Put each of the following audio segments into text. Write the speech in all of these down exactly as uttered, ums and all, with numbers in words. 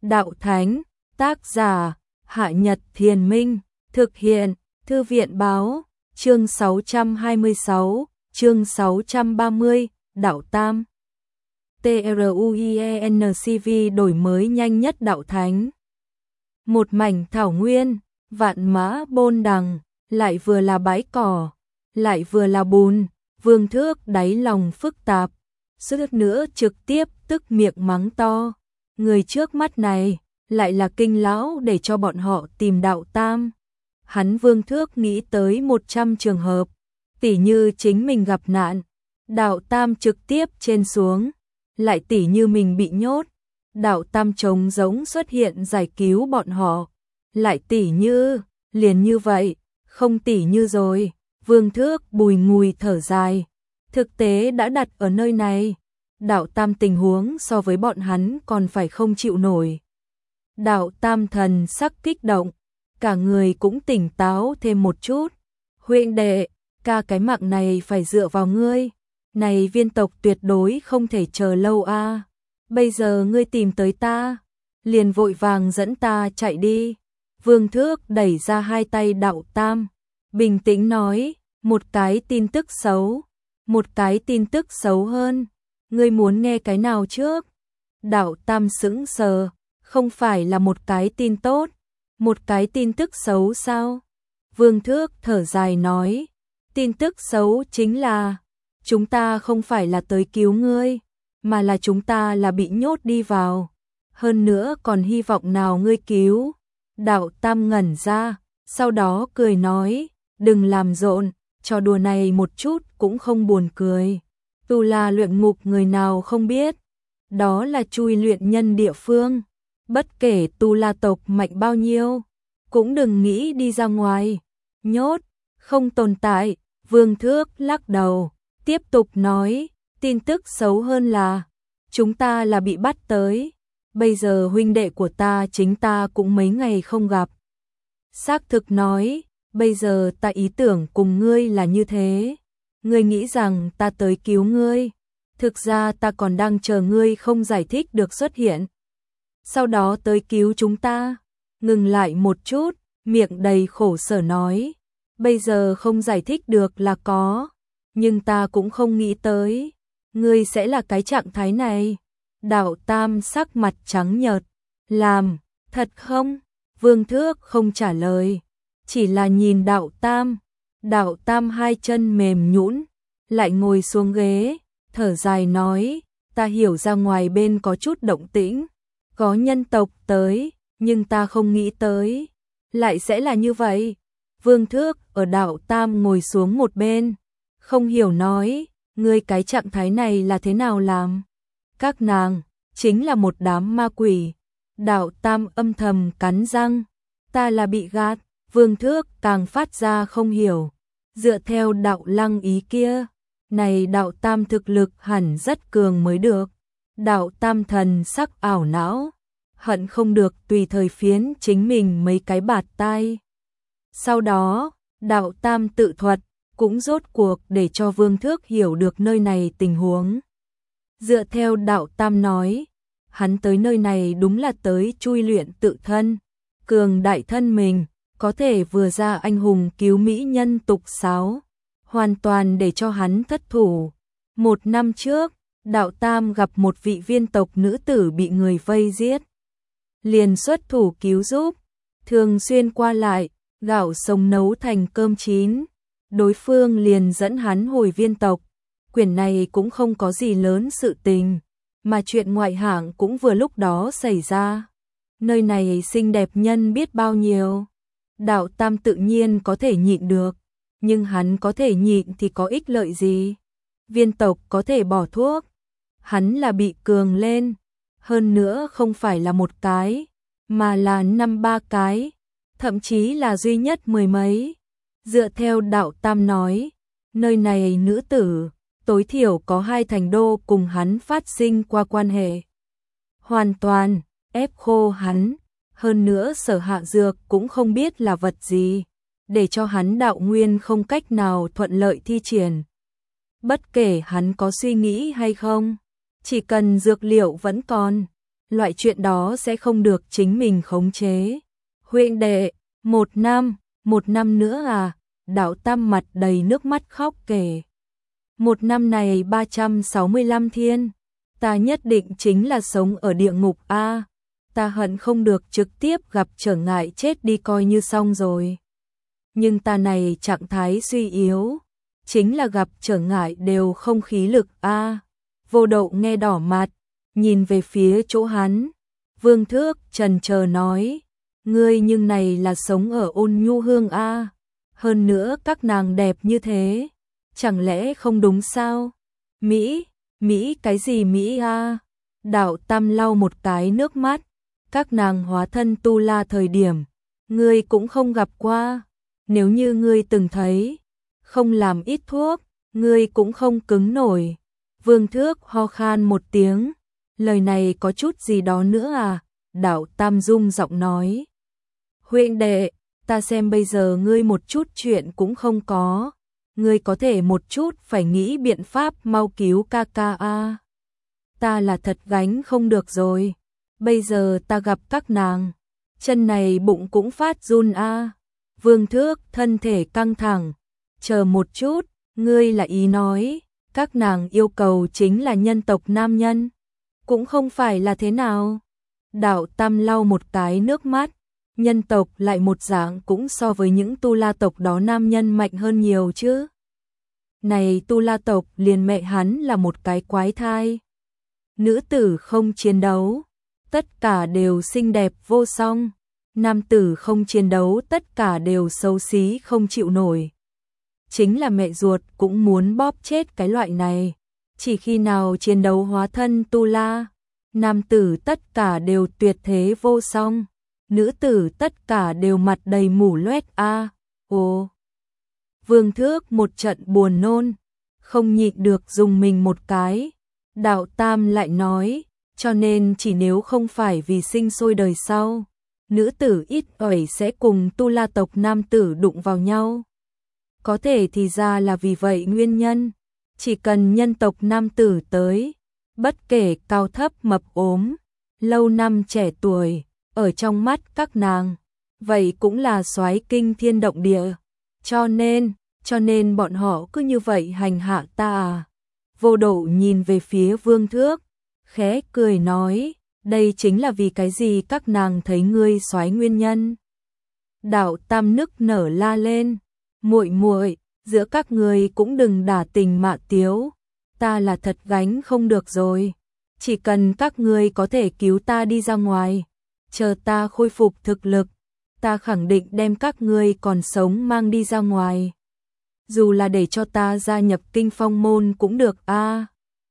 Đạo Thánh, tác giả, Hạ Nhật Thiền Minh, thực hiện, Thư viện Báo, chương sáu trăm hai mươi sáu, chương sáu trăm ba mươi, Đạo Tam. TRUIENCV đổi mới nhanh nhất Đạo Thánh. Một mảnh thảo nguyên, vạn mã bôn đằng, lại vừa là bãi cỏ, lại vừa là bùn, Vương Thước đáy lòng phức tạp, suýt nữa trực tiếp tức miệng mắng to. Người trước mắt này, lại là kinh lão để cho bọn họ tìm Đạo Tam. Hắn Vương Thước nghĩ tới một trăm trường hợp, tỉ như chính mình gặp nạn, Đạo Tam trực tiếp trên xuống, lại tỉ như mình bị nhốt, Đạo Tam trống giống xuất hiện giải cứu bọn họ, lại tỉ như, liền như vậy, không tỉ như rồi, Vương Thước bùi ngùi thở dài, thực tế đã đặt ở nơi này, Đạo Tam tình huống so với bọn hắn còn phải không chịu nổi. Đạo Tam thần sắc kích động, cả người cũng tỉnh táo thêm một chút. Huynh đệ, ca cái mạng này phải dựa vào ngươi. Này viên tộc tuyệt đối không thể chờ lâu a. À. Bây giờ ngươi tìm tới ta, liền vội vàng dẫn ta chạy đi. Vương Thước đẩy ra hai tay Đạo Tam, bình tĩnh nói, một cái tin tức xấu, một cái tin tức xấu hơn. Ngươi muốn nghe cái nào trước? Đạo Tam sững sờ, không phải là một cái tin tốt, một cái tin tức xấu sao? Vương Thước thở dài nói, tin tức xấu chính là, chúng ta không phải là tới cứu ngươi, mà là chúng ta là bị nhốt đi vào. Hơn nữa còn hy vọng nào ngươi cứu? Đạo Tam ngẩn ra, sau đó cười nói, đừng làm rộn, trò đùa này một chút cũng không buồn cười. Tu La luyện ngục người nào không biết, đó là chui luyện nhân địa phương. Bất kể Tu La tộc mạnh bao nhiêu, cũng đừng nghĩ đi ra ngoài. Nhốt, không tồn tại. Vương Thước lắc đầu, tiếp tục nói, tin tức xấu hơn là, chúng ta là bị bắt tới. Bây giờ huynh đệ của ta chính ta cũng mấy ngày không gặp. Xác thực nói, bây giờ ta ý tưởng cùng ngươi là như thế. Ngươi nghĩ rằng ta tới cứu ngươi, thực ra ta còn đang chờ ngươi không giải thích được xuất hiện. Sau đó tới cứu chúng ta. Ngừng lại một chút, miệng đầy khổ sở nói, bây giờ không giải thích được là có, nhưng ta cũng không nghĩ tới, ngươi sẽ là cái trạng thái này. Đạo Tam sắc mặt trắng nhợt, làm, thật không? Vương Thước không trả lời, chỉ là nhìn Đạo Tam. Đạo Tam hai chân mềm nhũn, lại ngồi xuống ghế, thở dài nói, ta hiểu ra ngoài bên có chút động tĩnh, có nhân tộc tới, nhưng ta không nghĩ tới, lại sẽ là như vậy. Vương Thước ở Đạo Tam ngồi xuống một bên, không hiểu nói, ngươi cái trạng thái này là thế nào làm? Các nàng, chính là một đám ma quỷ. Đạo Tam âm thầm cắn răng, ta là bị gạt. Vương Thước càng phát ra không hiểu, dựa theo Đạo Lăng ý kia, này Đạo Tam thực lực hẳn rất cường mới được. Đạo Tam thần sắc ảo não, hận không được tùy thời phiến chính mình mấy cái bạt tai. Sau đó, Đạo Tam tự thuật, cũng rốt cuộc để cho Vương Thước hiểu được nơi này tình huống. Dựa theo Đạo Tam nói, hắn tới nơi này đúng là tới chui luyện tự thân, cường đại thân mình, có thể vừa ra anh hùng cứu mỹ nhân tục sáo, hoàn toàn để cho hắn thất thủ. Một năm trước, Đạo Tam gặp một vị viên tộc nữ tử bị người vây giết, liền xuất thủ cứu giúp, thường xuyên qua lại, gạo sống nấu thành cơm chín, đối phương liền dẫn hắn hồi viên tộc. Quyển này cũng không có gì lớn sự tình, mà chuyện ngoại hạng cũng vừa lúc đó xảy ra. Nơi này xinh đẹp nhân biết bao nhiêu. Đạo Tam tự nhiên có thể nhịn được, nhưng hắn có thể nhịn thì có ích lợi gì? Viên tộc có thể bỏ thuốc, hắn là bị cường lên, hơn nữa không phải là một cái, mà là năm ba cái, thậm chí là duy nhất mười mấy. Dựa theo Đạo Tam nói, nơi này nữ tử, tối thiểu có hai thành đô cùng hắn phát sinh qua quan hệ. Hoàn toàn, ép khô hắn, hơn nữa sở hạ dược cũng không biết là vật gì, để cho hắn đạo nguyên không cách nào thuận lợi thi triển. Bất kể hắn có suy nghĩ hay không, chỉ cần dược liệu vẫn còn, loại chuyện đó sẽ không được chính mình khống chế. Huynh đệ, một năm, một năm nữa à? Đạo Tam mặt đầy nước mắt khóc kể. Một năm này ba trăm sáu mươi lăm thiên, ta nhất định chính là sống ở địa ngục a. Ta hận không được trực tiếp gặp trở ngại chết đi coi như xong rồi. Nhưng ta này trạng thái suy yếu, chính là gặp trở ngại đều không khí lực a. Vô Đậu nghe đỏ mặt, nhìn về phía chỗ hắn. Vương Thước trần chờ nói, ngươi nhưng này là sống ở Ôn Nhu Hương a, hơn nữa các nàng đẹp như thế, chẳng lẽ không đúng sao? Mỹ, Mỹ cái gì Mỹ a? Đạo Tam lau một cái nước mắt, các nàng hóa thân tu la thời điểm, ngươi cũng không gặp qua, nếu như ngươi từng thấy, không làm ít thuốc, ngươi cũng không cứng nổi. Vương Thước ho khan một tiếng, lời này có chút gì đó nữa à? Đạo Tam rung giọng nói, huynh đệ, ta xem bây giờ ngươi một chút chuyện cũng không có, ngươi có thể một chút phải nghĩ biện pháp mau cứu ca ca a. Ta là thật gánh không được rồi, bây giờ ta gặp các nàng, chân này bụng cũng phát run a. Vương Thước thân thể căng thẳng, chờ một chút, ngươi là ý nói, các nàng yêu cầu chính là nhân tộc nam nhân, cũng không phải là thế nào. Đạo Tam lau một cái nước mắt, nhân tộc lại một dạng cũng so với những tu la tộc đó nam nhân mạnh hơn nhiều chứ. Này tu la tộc liền mẹ hắn là một cái quái thai. Nữ tử không chiến đấu, tất cả đều xinh đẹp vô song. Nam tử không chiến đấu tất cả đều xấu xí không chịu nổi. Chính là mẹ ruột cũng muốn bóp chết cái loại này. Chỉ khi nào chiến đấu hóa thân tu la, nam tử tất cả đều tuyệt thế vô song, nữ tử tất cả đều mặt đầy mủ loét a. À, ồ. Vương Thước một trận buồn nôn, không nhịn được dùng mình một cái. Đạo Tam lại nói, cho nên chỉ nếu không phải vì sinh sôi đời sau, nữ tử ít ỏi sẽ cùng tu la tộc nam tử đụng vào nhau. Có thể thì ra là vì vậy nguyên nhân, chỉ cần nhân tộc nam tử tới, bất kể cao thấp mập ốm, lâu năm trẻ tuổi, ở trong mắt các nàng, vậy cũng là soái kinh thiên động địa. Cho nên, cho nên bọn họ cứ như vậy hành hạ ta à? Vô Đậu nhìn về phía Vương Thước, khẽ cười nói, đây chính là vì cái gì các nàng thấy ngươi soái nguyên nhân. Đạo Tam nức nở la lên, muội muội, giữa các ngươi cũng đừng đả tình mạ tiếu, ta là thật gánh không được rồi. Chỉ cần các ngươi có thể cứu ta đi ra ngoài, chờ ta khôi phục thực lực, ta khẳng định đem các ngươi còn sống mang đi ra ngoài. Dù là để cho ta gia nhập Kinh Phong môn cũng được a. À,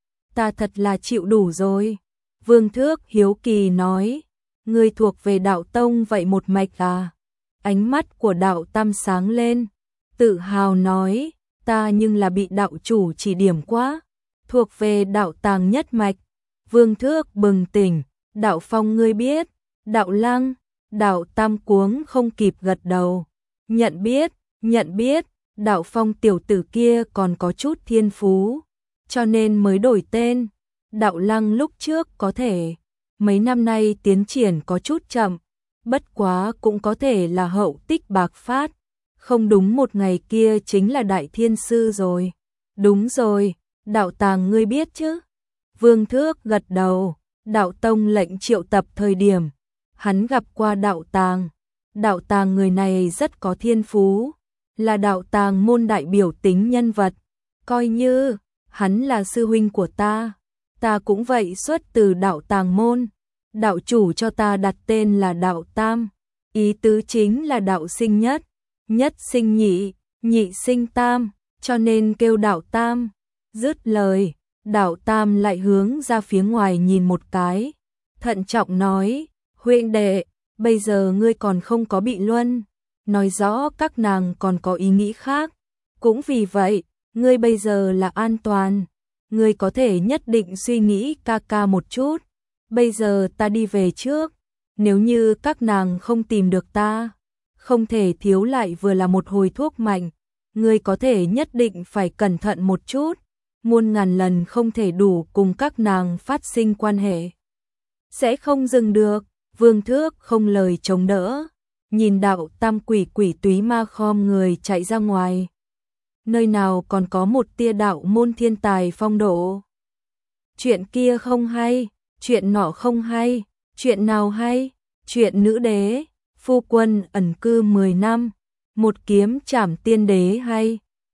ta thật là chịu đủ rồi. Vương Thước hiếu kỳ nói, ngươi thuộc về đạo tông vậy một mạch à? Ánh mắt của Đạo Tam sáng lên, tự hào nói, ta nhưng là bị đạo chủ chỉ điểm quá, thuộc về đạo tàng nhất mạch. Vương Thước bừng tỉnh, Đạo Phong ngươi biết, Đạo Lăng. Đạo Tam cuống không kịp gật đầu, nhận biết, nhận biết, Đạo Phong tiểu tử kia còn có chút thiên phú, cho nên mới đổi tên. Đạo Lăng lúc trước có thể, mấy năm nay tiến triển có chút chậm, bất quá cũng có thể là hậu tích bạc phát, không đúng một ngày kia chính là đại thiên sư rồi. Đúng rồi, Đạo Tàng ngươi biết chứ? Vương Thước gật đầu, Đạo Tông lệnh triệu tập thời điểm, hắn gặp qua Đạo Tàng. Đạo Tàng người này rất có thiên phú, là Đạo Tàng môn đại biểu tính nhân vật, coi như hắn là sư huynh của ta, ta cũng vậy xuất từ Đạo Tàng môn. Đạo chủ cho ta đặt tên là Đạo Tam, ý tứ chính là đạo sinh nhất, nhất sinh nhị, nhị sinh tam, cho nên kêu Đạo Tam. Dứt lời, Đạo Tam lại hướng ra phía ngoài nhìn một cái, thận trọng nói, huynh đệ, bây giờ ngươi còn không có bị luân, nói rõ các nàng còn có ý nghĩ khác, cũng vì vậy, ngươi bây giờ là an toàn, ngươi có thể nhất định suy nghĩ ca ca một chút. Bây giờ ta đi về trước, nếu như các nàng không tìm được ta, không thể thiếu lại vừa là một hồi thuốc mạnh, ngươi có thể nhất định phải cẩn thận một chút, muôn ngàn lần không thể đủ cùng các nàng phát sinh quan hệ. sẽ không dừng được. Vương Thước không lời chống đỡ, nhìn đạo tam quỷ quỷ túy ma khom người chạy ra ngoài. Nơi nào còn có một tia đạo môn thiên tài phong độ. Chuyện kia không hay, chuyện nọ không hay, chuyện nào hay? Chuyện nữ đế, phu quân ẩn cư mười năm, một kiếm trảm tiên đế hay.